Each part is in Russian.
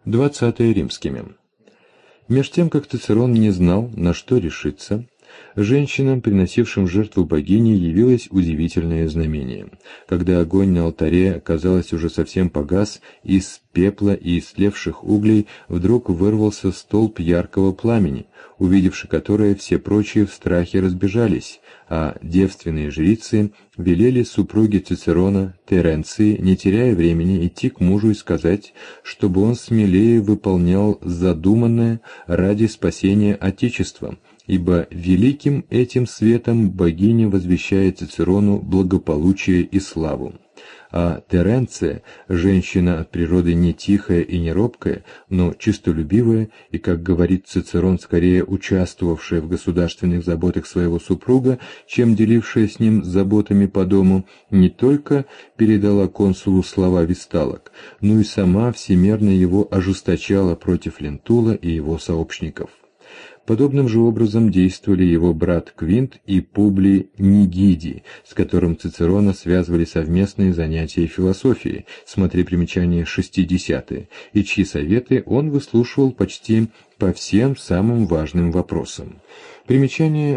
20 римскими. Меж тем, как Цицерон не знал, на что решиться, женщинам, приносившим жертву богине, явилось удивительное знамение. Когда огонь на алтаре, казалось, уже совсем погас, из пепла и истлевших углей вдруг вырвался столб яркого пламени, увидевши которое, все прочие в страхе разбежались, а девственные жрицы велели супруге Цицерона, Теренции, не теряя времени, идти к мужу и сказать, чтобы он смелее выполнял задуманное ради спасения Отечества, ибо великим этим светом богиня возвещает Цицерону благополучие и славу. А Теренция, женщина от природы не тихая и не робкая, но честолюбивая и, как говорит Цицерон, скорее участвовавшая в государственных заботах своего супруга, чем делившая с ним заботами по дому, не только передала консулу слова весталок, но и сама всемерно его ожесточала против Лентула и его сообщников. Подобным же образом действовали его брат Квинт и Публий Нигидий, с которым Цицерона связывали совместные занятия философией, смотри примечание 60-е, и чьи советы он выслушивал почти по всем самым важным вопросам. Примечание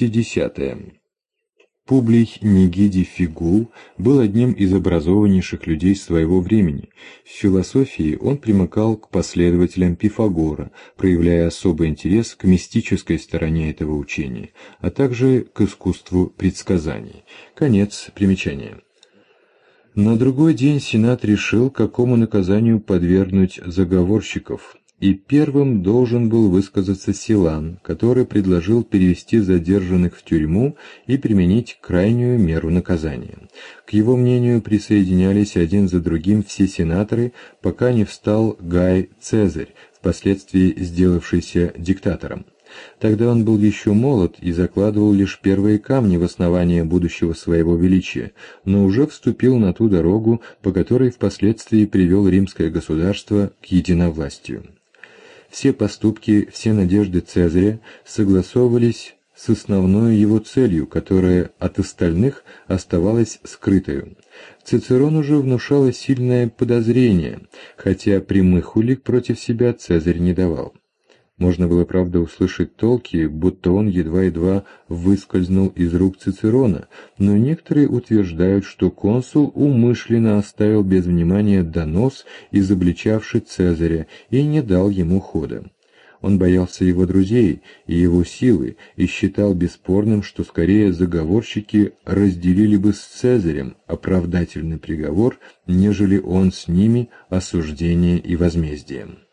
60-е. Публий Нигидий Фигул был одним из образованнейших людей своего времени. В философии он примыкал к последователям Пифагора, проявляя особый интерес к мистической стороне этого учения, а также к искусству предсказаний. Конец примечания. На другой день Сенат решил, какому наказанию подвергнуть заговорщиков, и первым должен был высказаться Силан, который предложил перевести задержанных в тюрьму и применить крайнюю меру наказания. К его мнению присоединялись один за другим все сенаторы, пока не встал Гай Цезарь, впоследствии сделавшийся диктатором. Тогда он был еще молод и закладывал лишь первые камни в основание будущего своего величия, но уже вступил на ту дорогу, по которой впоследствии привел римское государство к единовластию. Все поступки, все надежды Цезаря согласовывались с основной его целью, которая от остальных оставалась скрытою. Цицерону же внушало сильное подозрение, хотя прямых улик против себя Цезарь не давал. Можно было, правда, услышать толки, будто он едва-едва выскользнул из рук Цицерона, но некоторые утверждают, что консул умышленно оставил без внимания донос, изобличавший Цезаря, и не дал ему хода. Он боялся его друзей и его силы и считал бесспорным, что скорее заговорщики разделили бы с Цезарем оправдательный приговор, нежели он с ними осуждение и возмездие.